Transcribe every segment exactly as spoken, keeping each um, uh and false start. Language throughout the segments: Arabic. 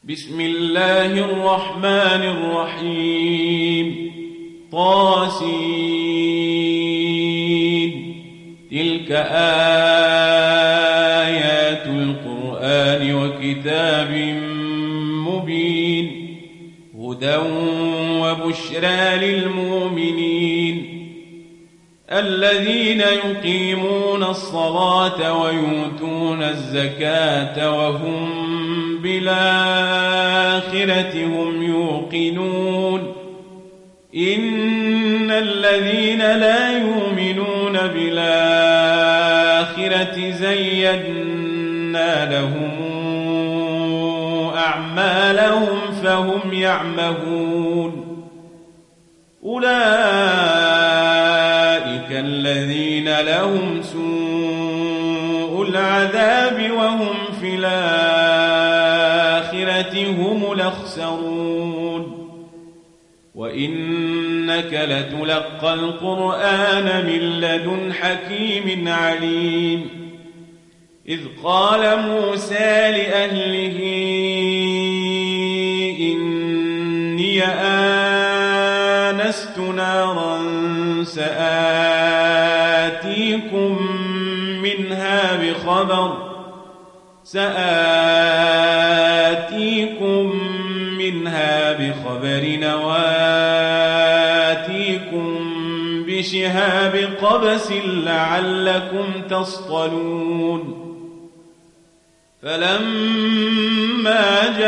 بسم الله الرحمن الرحيم. طاسين. تلك آيات القرآن وكتاب مبين، هدى وبشرى للمؤمنين الذين يقيمون الصلاة ويؤتون الزكاة وهم بالآخرة هم يوقنون. إن الذين لا يؤمنون بالآخرة زينا لهم أعمالهم فهم يعمهون. أولئك الذين لهم سوء العذاب وهم في الآخرة هم الأخسرون. وإنك لتلقى القرآن من لدن حكيم عليم. إذ قال موسى لأهله إني آنست نارا سآتيكم منها بخبر سآتيكم منها بخبر وآتيكم بشهاب قبس لعلكم تصطلون. فلما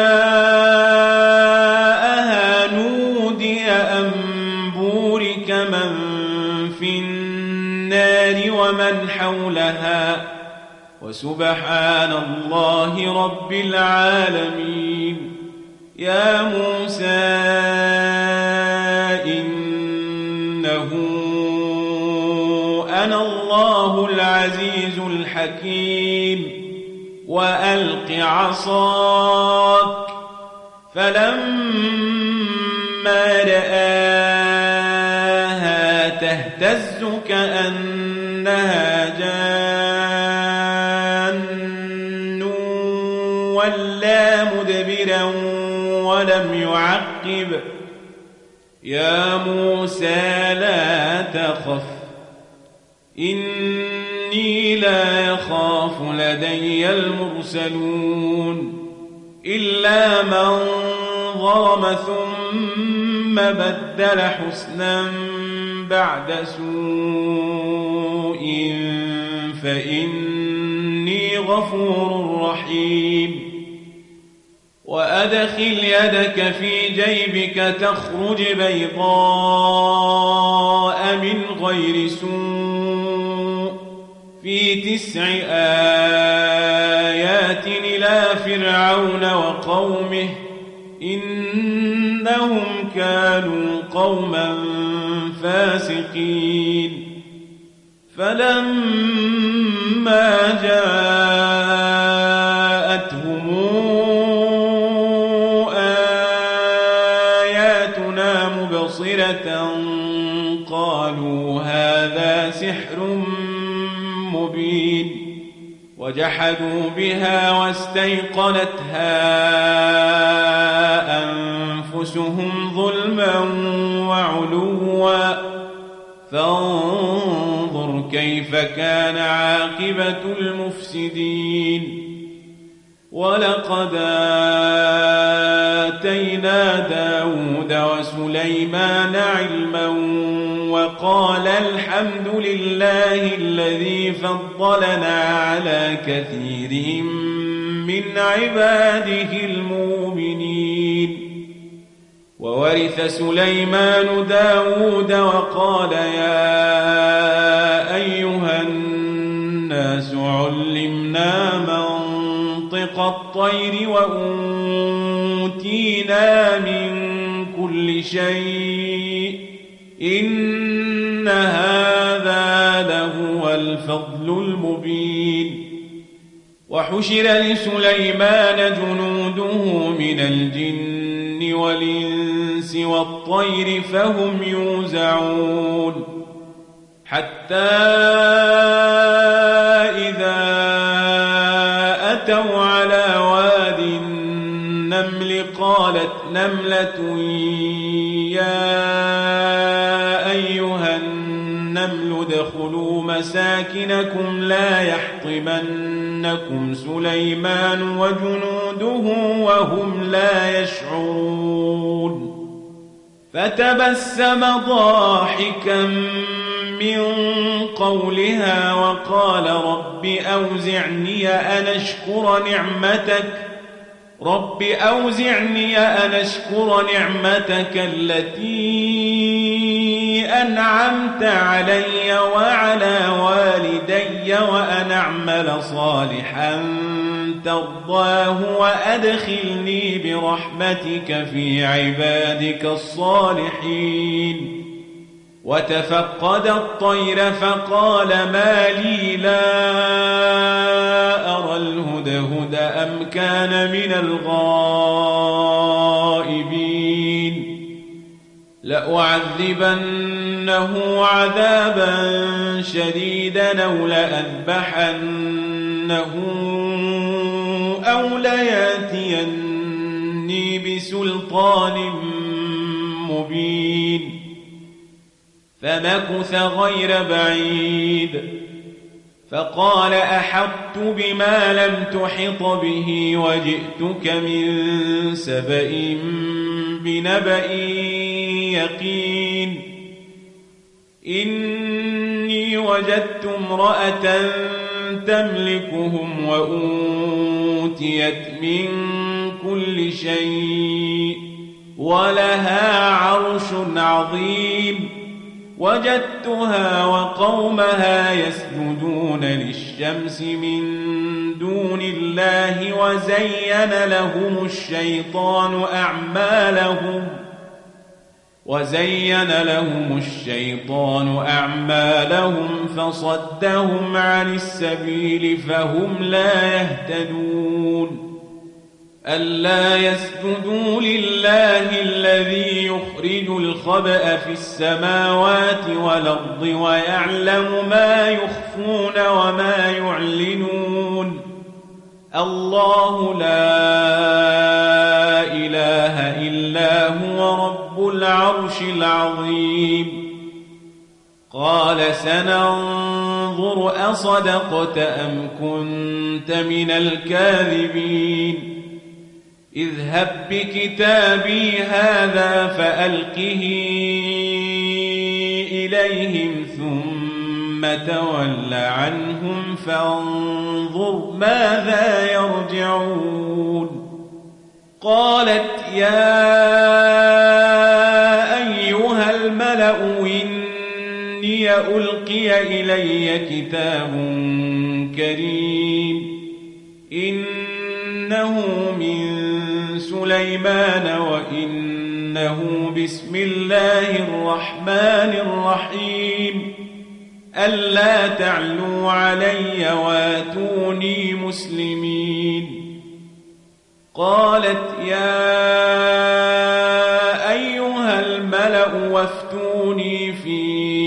جاءها نودي أن بورك من في النار ومن حولها وسبحان الله رب العالمين. يا موسى إنه أنا الله العزيز الحكيم. وألق عصاك. فلما رآها تهتز كأنها جان ولا مدبرا ولم يعقب. يا موسى لا تخف إني لا يخاف لدي المرسلون. إلا من ظلم ثم بدل حسنا بعد سوء فإني غفور رحيم. وأدخل يدك في جيبك تخرج بيضاء من غير سوء في تسع آيات إلى فرعون وقومه إنهم كانوا قوما فاسقين. فلما جاءتهم آياتنا مبصرة قالوا هذا سحر مبين. وجحدوا بها واستيقنتها أنفسهم ظلما وعلوا فانظر كيف كان عاقبة المفسدين. ولقد آتينا داود وسليمان علما وقال الحمد لله الذي فضلنا على كثير من عباده المؤمنين. وورث سليمان داود وقال يا أيها الناس علمنا منطق الطير وأوتينا من كل شيء إن هذا لهو الفضل المبين. وحشر لسليمان جنوده من الجن والإنس والطير فهم يوزعون حتى إذا أتوا على واد النمل النمل قالت نملة يا أيها النمل ادخلوا مساكنكم لا يحطمنكم سليمان وجنوده وهم لا يشعرون فتبسم ضاحكا من قولها وقال رب أوزعني أن أشكر نعمتك رب أوزعني أن أشكر نعمتك التي أنعمت علي وعلى والدي وأن أعمل صالحا ترضاه وأدخلني برحمتك في عبادك الصالحين وتفقد الطير فقال ما لي لا أرى الهدهد أم كان من الغائبين لأعذبنه عذابا شديدا أو لأذبحنه أو لياتيني بسلطان مبين فمكث غير بعيد فقال أحطت بما لم تحط به وجئتك من سبأ بنبأ يقين إني وجدت امرأة تملكهم وأوتيت من كل شيء ولها عرش عظيم وجدتها وقومها يسجدون للشمس من دون الله وزين لهم الشيطان أعمالهم وزين لهم الشيطان أعمالهم فصدهم عن السبيل فهم لا يهتدون ألا يسجدوا لله الذي يخرج الخبأ في السماوات والأرض ويعلم ما يخفون وما يعلنون الله لا إله إلا هو رب العرش العظيم قال سننظر أصدقت أم كنت من الكاذبين اذهب بكتابي هذا فألقه إليهم ثم تول عنهم فانظر ماذا يرجعون قالت يا أيها الملأ إني ألقي إلي كتاب كريم إنه من سليمان وإنه بسم الله الرحمن الرحيم ألا تعلوا علي واتوني مسلمين قالت يا أيها الملأ وافتوني في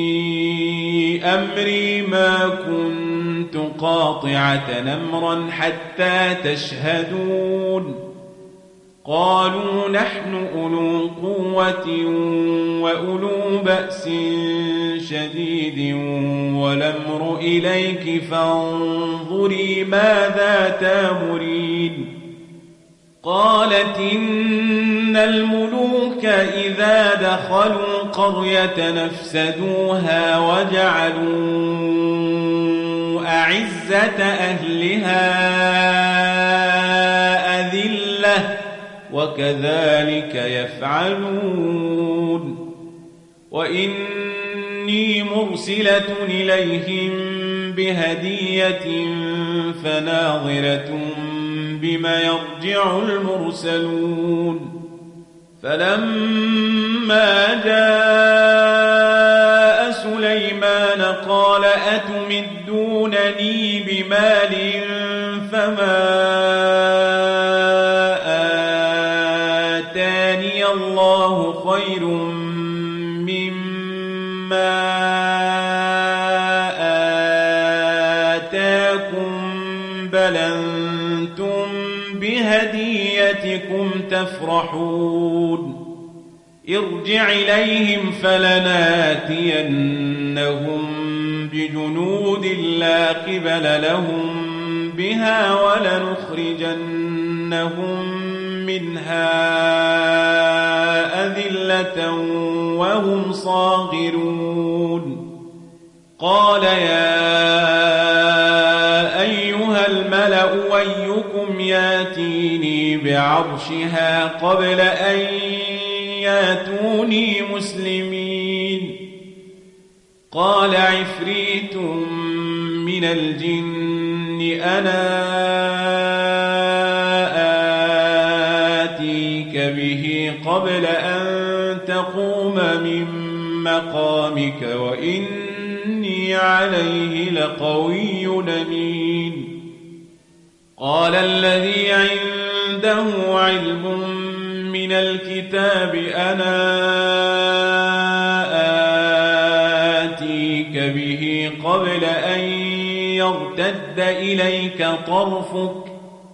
أمري ما كنت قاطعة أمرا حتى تشهدون قالوا نحن أولو قوة وأولو بأس شديد والأمر إليك فانظري ماذا تأمرين قالت إن الملوك إذا دخلوا قرية نفسدوها وجعلوا أعزة أهلها أذلة وكذلك يفعلون وإني مرسلة إليهم بهدية فناظرة بما يرجع المرسلون فلما جاء سليمان قال أتمدونني بمال فما آتاني الله خير مما آتاكم بل أنتم بهديتكم بكم تفرحون ارجع إليهم فلناتينهم بجنود لا قبل لهم بها ولنخرجنهم منها أذلة وهم صاغرون قال يا أيها الملأ أيكم ياتيني بعرشها قبل أن ياتوني مسلمين قال عفريت من الجن أنا آتيك به قبل أن تقوم من مقامك وإني عليه لقوي أمين قال الذي عنده علم من الكتاب أنا آتيك به قبل أن يرتد إليك طرفك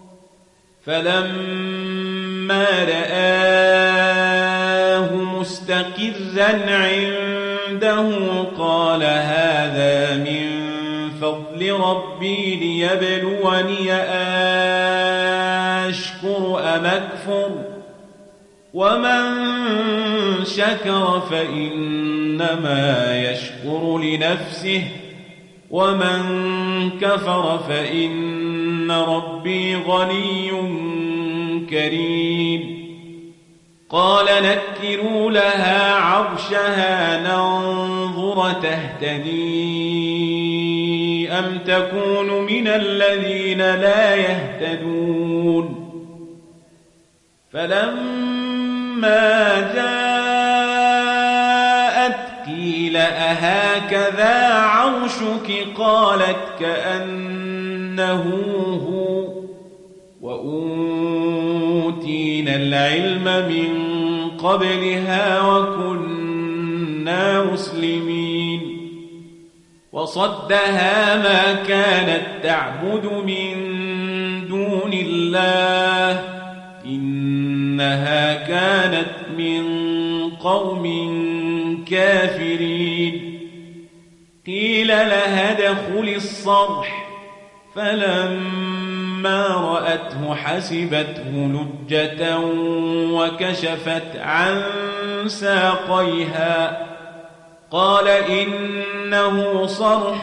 فلما رآه مستقرا عنده قال هذا من فضل ربي ليبلوني أشكر أم أكفر ومن شكر فإنما يشكر لنفسه ومن كفر فإن ربي غني كريم قال نكروا لها عرشها ننظر تهتدي أم تكون من الذين لا يهتدون فلما جاءت قيل أهكذا عرشك قالت كأنه هو وأوتينا العلم من قبلها وكنا مسلمين وصدها ما كانت تعبد من دون الله إنها كانت من قوم كافرين قيل لها ادخل الصرح فلما رأته حسبته لجة وكشفت عن ساقيها قال إنه صرح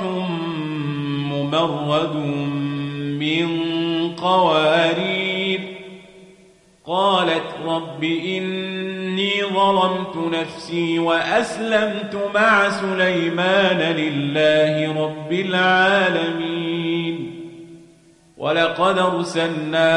ممرد من قوارير قالت رب إني ظلمت نفسي وأسلمت مع سليمان لله رب العالمين ولقد أرسلنا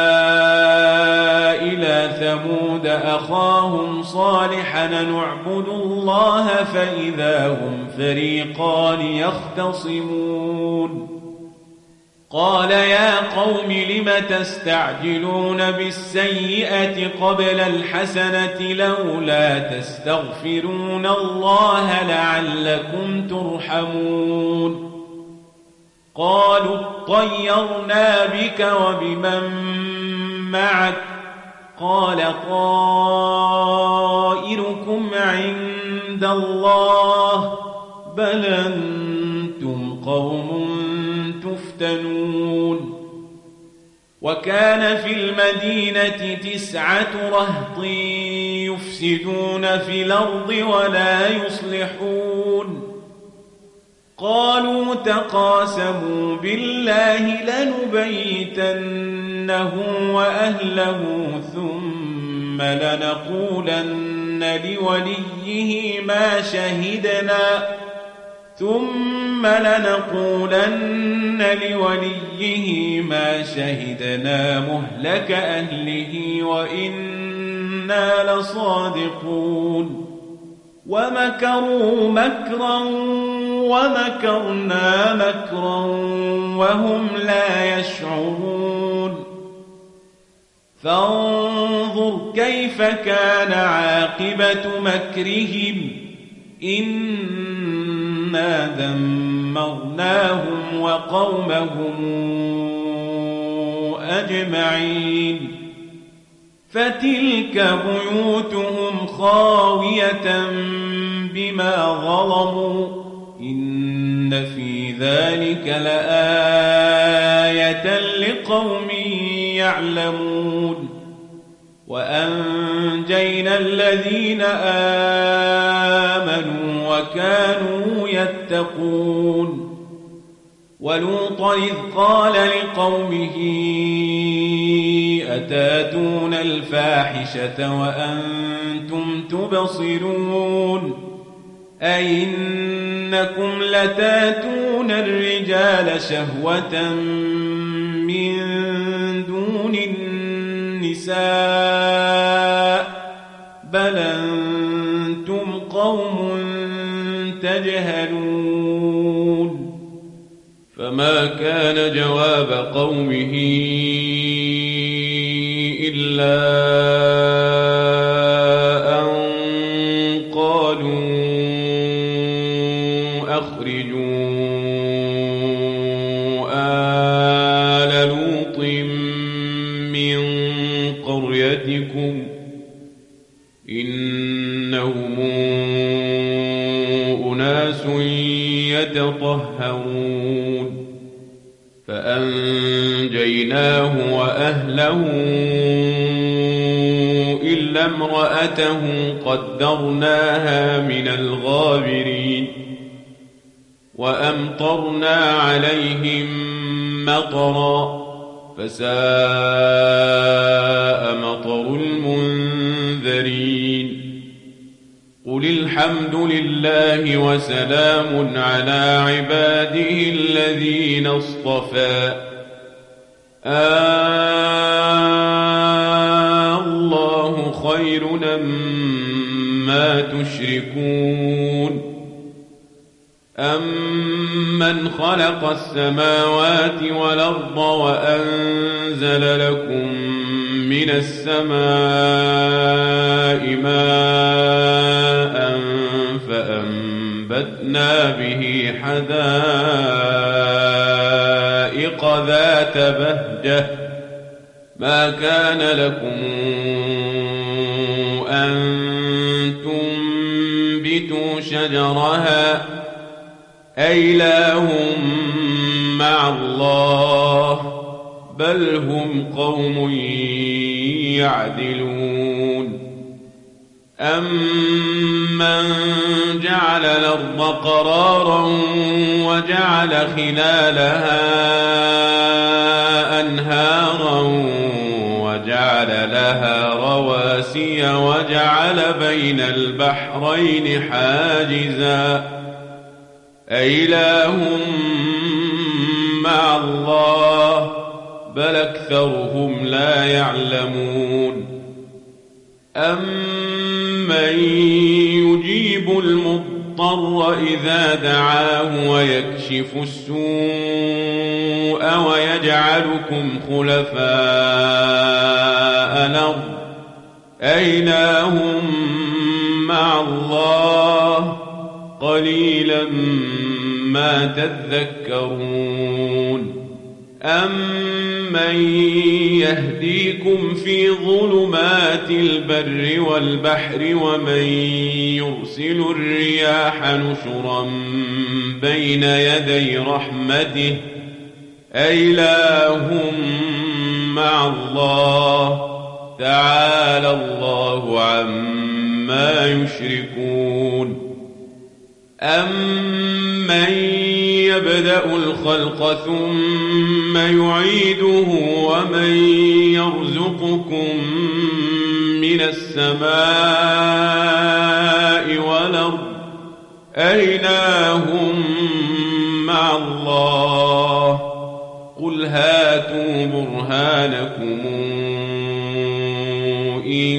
إلى ثمود أخاهم صالحا نعبد الله فإذا هم فريقان يختصمون قال يا قوم لم تستعجلون بالسيئة قبل الحسنة لولا تستغفرون الله لعلكم ترحمون قالوا اطيرنا بك وبمن معك قال طائركم عند الله بل أنتم قوم تفتنون وكان في المدينة تسعة رهط يفسدون في الأرض ولا يصلحون قالوا تقاسموا بالله لنبيتنه وأهله ثم لنقولن لوليه ما شهدنا ثم لنقولن لوليه ما شهدنا مهلك أهله وإنا لصادقون ومكروا مكرا ومكرنا مكرا وهم لا يشعرون فانظر كيف كان عاقبة مكرهم إنا دمرناهم وقومهم أجمعين فتلك بيوتهم خاوية بما ظلموا إن في ذلك لآية لقوم يعلمون وأنجينا الذين آمنوا وكانوا يتقون ولوطا إذ قال لقومه أتاتون الفاحشة وأنتم تبصرون أئنكم لتاتون الرجال شهوة من دون النساء بل أنتم قوم تجهلون فما كان جواب قومه إلا أن قالوا أخرجوا آل لوط من قريتكم إنهم أناس يتطهرون فأنجيناه وأهله إلا امرأته قدرناها من الغابرين وأمطرنا عليهم مطرا فساء مطر المنذرين قل الحمد لله وسلام على عباده الذين اصطفى آه الله خير أما تشركون أمن خلق السماوات والأرض وأنزل لكم من السماء ماء فأنبتنا به حدائق ذات بهجة ما كان لكم أن تنبتوا شجرها أإله مع الله بل هم قوم يعدلون أمن جعل الأرض قرارا وجعل خلالها أنهارا وجعل لها رواسي وجعل بين البحرين حاجزا أإله مع الله بل أكثرهم لا يعلمون أمن يجيب المضطر إذا دعاه ويكشف السوء ويجعلكم خلفاء الأرض أإله مع الله قليلا ما تذكرون أمن يهديكم في ظلمات البر والبحر ومن يرسل الرياح نشرا بين يدي رحمته أإله مع الله تعالى الله عما يشركون أمن يبدأ الخلق ثم يعيده ومن يرزقكم من السماء والأرض أإله مع الله قل هاتوا برهانكم إن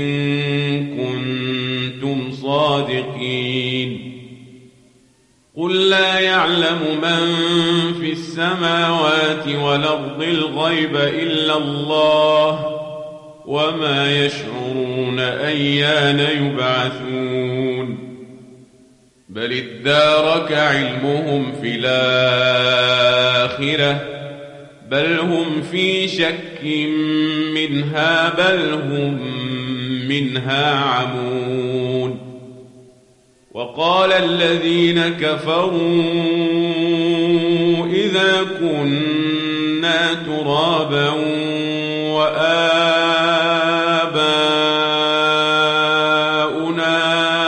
كنتم صادقين قل لا يعلم من في السماوات والأرض الغيب إلا الله وما يشعرون أيان يبعثون بل ادارك علمهم في الآخرة بل هم في شك منها بل هم منها عمون. وقال الذين كفروا إذا كنا ترابا وآباؤنا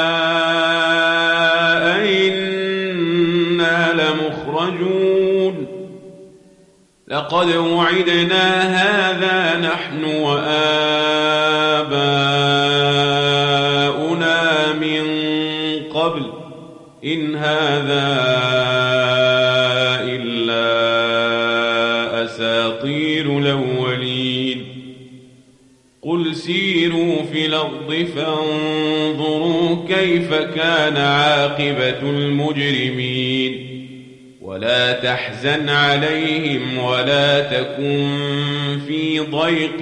أئنا لمخرجون لقد وعدنا هذا نحن وآباؤنا من قبل إن هذا إلا أساطير الأولين. قل سيروا في الأرض فانظروا كيف كان عاقبة المجرمين ولا تحزن عليهم ولا تكن في ضيق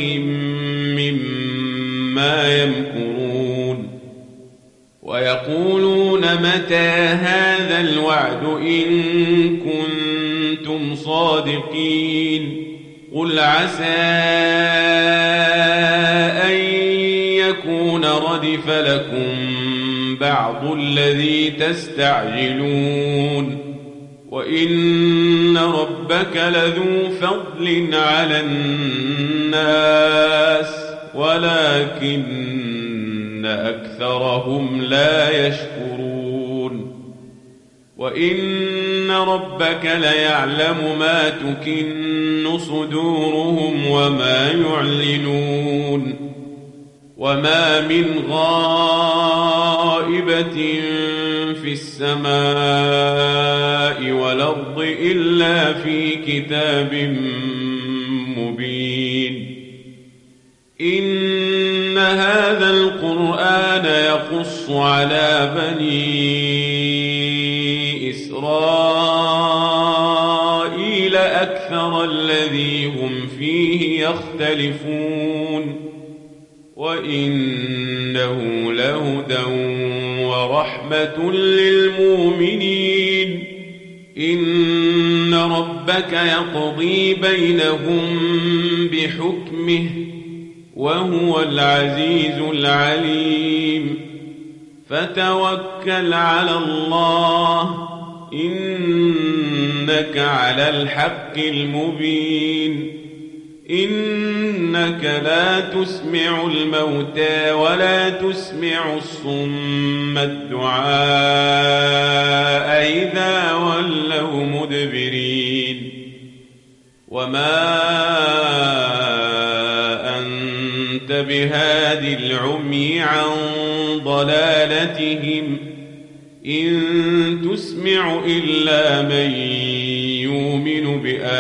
مما يمكرون. ويقولون متى هذا الوعد إن كنتم صادقين قل عسى أن يكون ردف لكم بعض الذي تستعجلون وإن ربك لذو فضل على الناس ولكن أكثرهم لا يشكرون. وإن ربك ليعلم ما تكن صدورهم وما يعلنون. وما من غائبة في السماء والأرض إلا في كتاب مبين. إن هذا القرآن يقص على بني إسرائيل أكثر الذي هم فيه يختلفون وإنه لهدى ورحمة للمؤمنين. إن ربك يقضي بينهم بحكمه وهو العزيز العليم. فتوكل على الله إنك على الحق المبين. إنك لا تسمع الموتى ولا تسمع الصم الدعاء إذا ولوا مدبرين. وما أنت بهادي العمي عن ضلالتهم إن تسمع إلا من يؤمن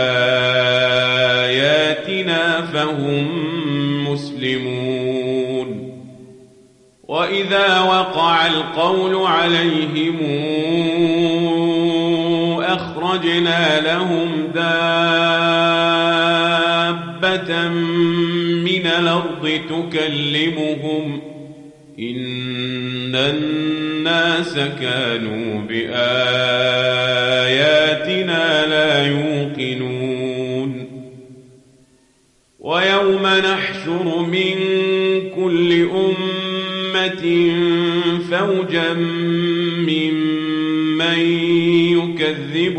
بآياتنا فهم مسلمون. وإذا وقع القول عليهم أخرجنا لهم دابة من الأرض تكلمهم إن الناس كانوا بآياتنا لا يوقنون. ويوم نحشر من كل أمة فوجا ممن يكذب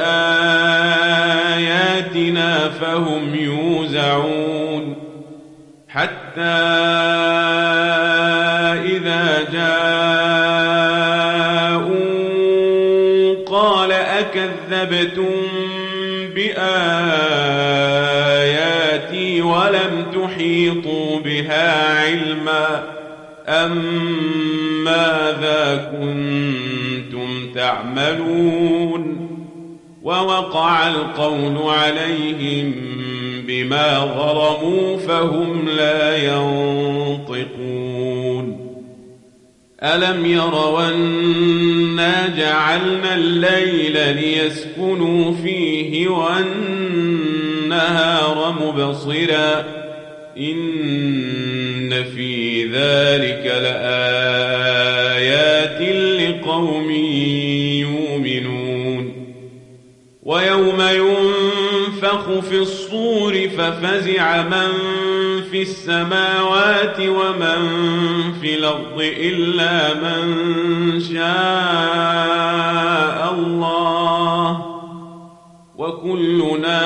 بآياتنا فهم يوزعون حتى إذا جاءوا قال أكذبتم بآياتي ولم تحيطوا بها علما أم ماذا كنتم تعملون. ووقع القول عليهم بما ظلموا فهم لا ينطقون. ألم يروا أنا جعلنا الليل ليسكنوا فيه والنهار مبصرا إن في ذلك لآيات لقوم يؤمنون. ويوم ينفخ في الصور ففزع من في السماوات ومن في الأرض إلا من شاء الله وكلنا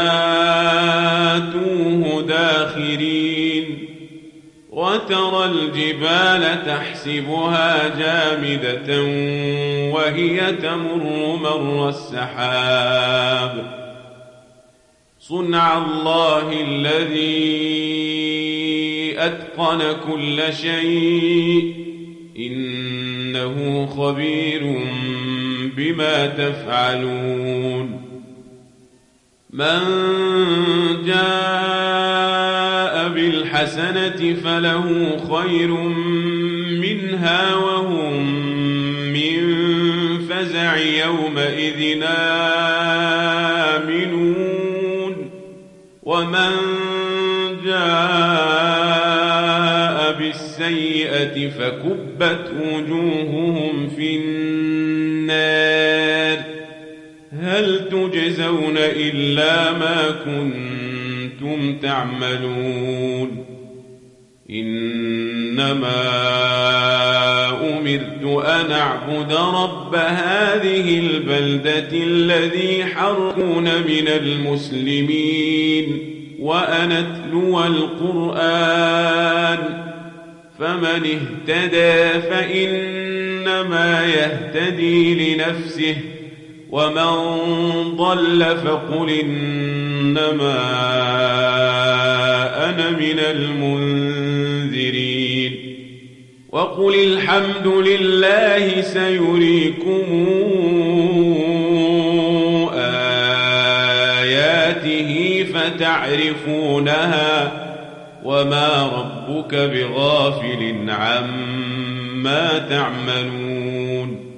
آتوه داخرين وترى الجبال تحسبها جامدة وهي تمر مر السحاب صنع الله الذي أتقن كل شيء إنه خبير بما تفعلون من جاء بالحسنة فله خير منها وهم من فزع يومئذ آمنون ومن جاء بالسيئة فكبت وجوههم في النار هل تجزون إلا ما كنتم تعملون إنما أمرت أن أعبد رب هذه البلدة الذي حرمون من المسلمين وأن أتلو القرآن فمن اهتدى فإنما يهتدي لنفسه ومن ضل فقل إنما أنا من المنذرين وقل الحمد لله سيريكم آياته فتعرفونها وما ربك بغافل عما تعملون